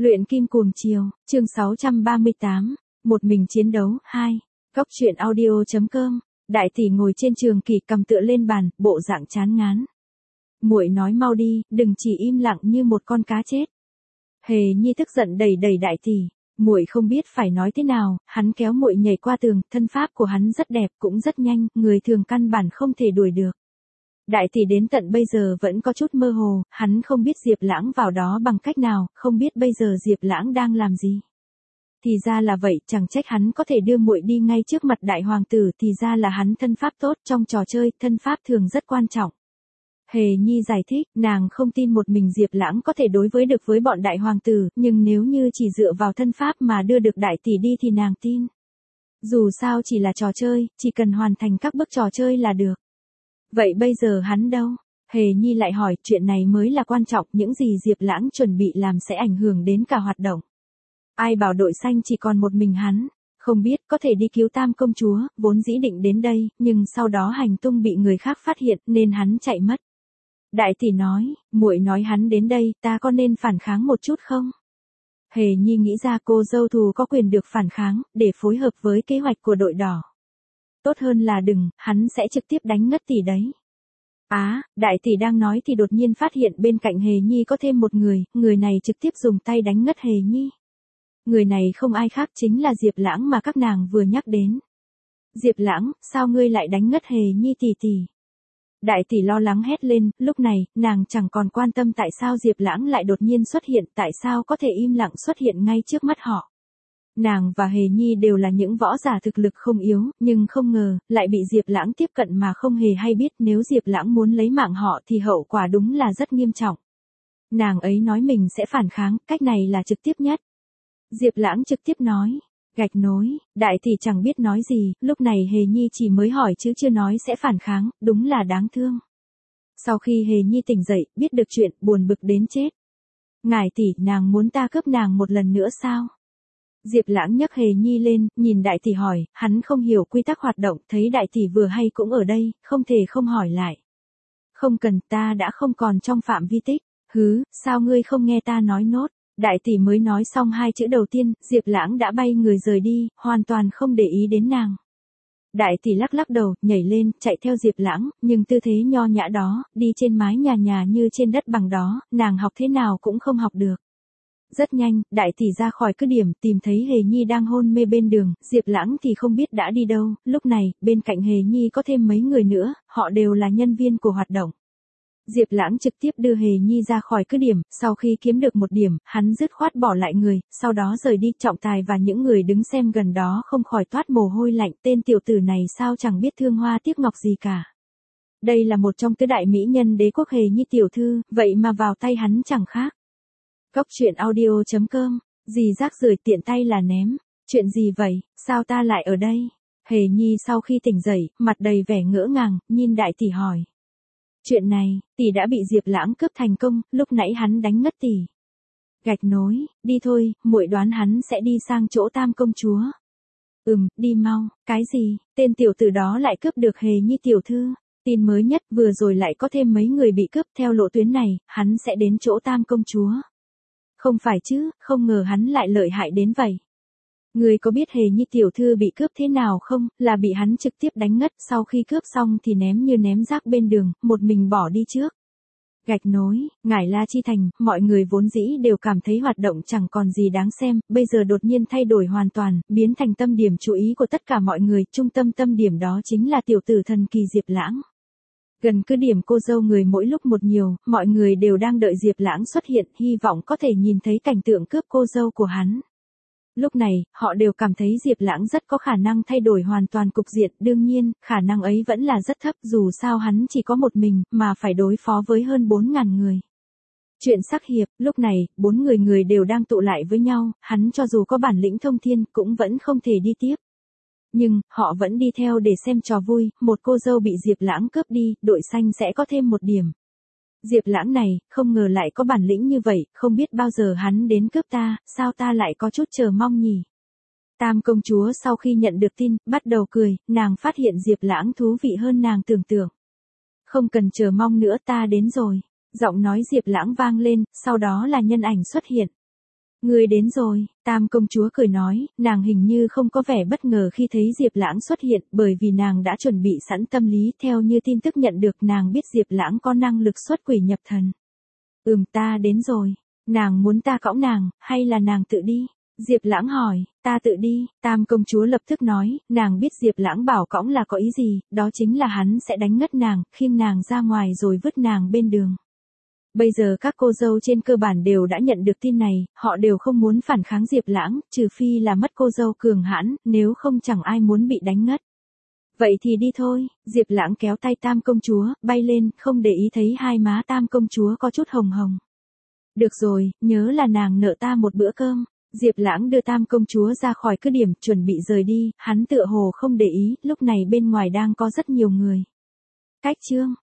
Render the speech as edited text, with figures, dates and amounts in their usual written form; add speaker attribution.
Speaker 1: Luyện kim cuồng chiều, chương 638, một mình chiến đấu, 2. Góc truyện audio.com. Đại tỷ ngồi trên trường kỷ cầm tựa lên bàn, bộ dạng chán ngán. Muội nói mau đi, đừng chỉ im lặng như một con cá chết. Hề Nhi tức giận đẩy đại tỷ, muội không biết phải nói thế nào, hắn kéo muội nhảy qua tường, thân pháp của hắn rất đẹp cũng rất nhanh, người thường căn bản không thể đuổi được. Đại tỷ đến tận bây giờ vẫn có chút mơ hồ, hắn không biết Diệp Lãng vào đó bằng cách nào, không biết bây giờ Diệp Lãng đang làm gì. Thì ra là vậy, chẳng trách hắn có thể đưa muội đi ngay trước mặt đại hoàng tử, thì ra là hắn thân pháp tốt, trong trò chơi, thân pháp thường rất quan trọng. Hề Nhi giải thích, nàng không tin một mình Diệp Lãng có thể đối với được với bọn đại hoàng tử, nhưng nếu như chỉ dựa vào thân pháp mà đưa được đại tỷ đi thì nàng tin. Dù sao chỉ là trò chơi, chỉ cần hoàn thành các bước trò chơi là được. Vậy bây giờ hắn đâu? Hề Nhi lại hỏi, chuyện này mới là quan trọng, những gì Diệp Lãng chuẩn bị làm sẽ ảnh hưởng đến cả hoạt động. Ai bảo đội xanh chỉ còn một mình hắn, không biết có thể đi cứu Tam công chúa, vốn dĩ định đến đây, nhưng sau đó hành tung bị người khác phát hiện nên hắn chạy mất. Đại tỷ nói, muội nói hắn đến đây, ta có nên phản kháng một chút không? Hề Nhi nghĩ ra cô dâu thù có quyền được phản kháng, để phối hợp với kế hoạch của đội đỏ. Tốt hơn là đừng, hắn sẽ trực tiếp đánh ngất tỷ đấy. Đại tỷ đang nói thì đột nhiên phát hiện bên cạnh Hề Nhi có thêm một người, người này trực tiếp dùng tay đánh ngất Hề Nhi. Người này không ai khác chính là Diệp Lãng mà các nàng vừa nhắc đến. Diệp Lãng, sao ngươi lại đánh ngất Hề Nhi tỷ tỷ? Đại tỷ lo lắng hét lên, lúc này, nàng chẳng còn quan tâm tại sao Diệp Lãng lại đột nhiên xuất hiện, tại sao có thể im lặng xuất hiện ngay trước mắt họ. Nàng và Hề Nhi đều là những võ giả thực lực không yếu, nhưng không ngờ, lại bị Diệp Lãng tiếp cận mà không hề hay biết, nếu Diệp Lãng muốn lấy mạng họ thì hậu quả đúng là rất nghiêm trọng. Nàng ấy nói mình sẽ phản kháng, cách này là trực tiếp nhất. Diệp Lãng trực tiếp nói, gạch nối, đại tỷ chẳng biết nói gì, lúc này Hề Nhi chỉ mới hỏi chứ chưa nói sẽ phản kháng, đúng là đáng thương. Sau khi Hề Nhi tỉnh dậy, biết được chuyện, buồn bực đến chết. Ngài tỷ, nàng muốn ta cướp nàng một lần nữa sao? Diệp Lãng nhấc Hề Nhi lên, nhìn đại tỷ hỏi, hắn không hiểu quy tắc hoạt động, thấy đại tỷ vừa hay cũng ở đây, không thể không hỏi lại. Không cần, ta đã không còn trong phạm vi tích. Sao ngươi không nghe ta nói nốt? Đại tỷ mới nói xong hai chữ đầu tiên, Diệp Lãng đã bay người rời đi, hoàn toàn không để ý đến nàng. Đại tỷ lắc đầu, nhảy lên, chạy theo Diệp Lãng, nhưng tư thế nho nhã đó, đi trên mái nhà như trên đất bằng đó, nàng học thế nào cũng không học được. Rất nhanh, đại tỷ ra khỏi cứ điểm, tìm thấy Hề Nhi đang hôn mê bên đường, Diệp Lãng thì không biết đã đi đâu, lúc này, bên cạnh Hề Nhi có thêm mấy người nữa, họ đều là nhân viên của hoạt động. Diệp Lãng trực tiếp đưa Hề Nhi ra khỏi cứ điểm, sau khi kiếm được một điểm, hắn dứt khoát bỏ lại người, sau đó rời đi, Trọng Tài và những người đứng xem gần đó không khỏi toát mồ hôi lạnh, tên tiểu tử này sao chẳng biết thương hoa tiếc ngọc gì cả. Đây là một trong tứ đại mỹ nhân đế quốc Hề Nhi tiểu thư, vậy mà vào tay hắn chẳng khác. Góc truyện audio.com, gì rác rưởi tiện tay là ném, chuyện gì vậy, sao ta lại ở đây? Hề Nhi sau khi tỉnh dậy, mặt đầy vẻ ngỡ ngàng, nhìn đại tỷ hỏi. Chuyện này, tỷ đã bị Diệp Lãng cướp thành công, lúc nãy hắn đánh ngất tỷ. Gạch nối, đi thôi, muội đoán hắn sẽ đi sang chỗ Tam công chúa. Đi mau, cái gì, tên tiểu tử đó lại cướp được Hề Nhi tiểu thư. Tin mới nhất, vừa rồi lại có thêm mấy người bị cướp, theo lộ tuyến này, hắn sẽ đến chỗ Tam công chúa. Không phải chứ, không ngờ hắn lại lợi hại đến vậy. Người có biết Hề Nhi tiểu thư bị cướp thế nào không, là bị hắn trực tiếp đánh ngất, sau khi cướp xong thì ném như ném rác bên đường, một mình bỏ đi trước. Gạch nối, ngải La Chi Thành, mọi người vốn dĩ đều cảm thấy hoạt động chẳng còn gì đáng xem, bây giờ đột nhiên thay đổi hoàn toàn, biến thành tâm điểm chú ý của tất cả mọi người, trung tâm điểm đó chính là tiểu tử thần kỳ Diệp Lãng. Gần cứ điểm cô dâu người mỗi lúc một nhiều, mọi người đều đang đợi Diệp Lãng xuất hiện, hy vọng có thể nhìn thấy cảnh tượng cướp cô dâu của hắn. Lúc này, họ đều cảm thấy Diệp Lãng rất có khả năng thay đổi hoàn toàn cục diện, đương nhiên, khả năng ấy vẫn là rất thấp, dù sao hắn chỉ có một mình, mà phải đối phó với hơn 4.000 người. Chuyện sắc hiệp, lúc này, 4 người đều đang tụ lại với nhau, hắn cho dù có bản lĩnh thông thiên, cũng vẫn không thể đi tiếp. Nhưng, họ vẫn đi theo để xem trò vui, một cô dâu bị Diệp Lãng cướp đi, đội xanh sẽ có thêm một điểm. Diệp Lãng này, không ngờ lại có bản lĩnh như vậy, không biết bao giờ hắn đến cướp ta, sao ta lại có chút chờ mong nhỉ? Tam công chúa sau khi nhận được tin, bắt đầu cười, nàng phát hiện Diệp Lãng thú vị hơn nàng tưởng tượng. Không cần chờ mong nữa, ta đến rồi. Giọng nói Diệp Lãng vang lên, sau đó là nhân ảnh xuất hiện. Ngươi đến rồi, Tam công chúa cười nói, nàng hình như không có vẻ bất ngờ khi thấy Diệp Lãng xuất hiện, bởi vì nàng đã chuẩn bị sẵn tâm lý, theo như tin tức nhận được nàng biết Diệp Lãng có năng lực xuất quỷ nhập thần. Ta đến rồi, nàng muốn ta cõng nàng, hay là nàng tự đi? Diệp Lãng hỏi, ta tự đi, Tam công chúa lập tức nói, nàng biết Diệp Lãng bảo cõng là có ý gì, đó chính là hắn sẽ đánh ngất nàng, khiêng nàng ra ngoài rồi vứt nàng bên đường. Bây giờ các cô dâu trên cơ bản đều đã nhận được tin này, họ đều không muốn phản kháng Diệp Lãng, trừ phi là mất cô dâu cường hãn, nếu không chẳng ai muốn bị đánh ngất. Vậy thì đi thôi, Diệp Lãng kéo tay Tam công chúa, bay lên, không để ý thấy hai má Tam công chúa có chút hồng hồng. Được rồi, nhớ là nàng nợ ta một bữa cơm. Diệp Lãng đưa Tam công chúa ra khỏi cứ điểm, chuẩn bị rời đi, hắn tựa hồ không để ý, lúc này bên ngoài đang có rất nhiều người. Cách chương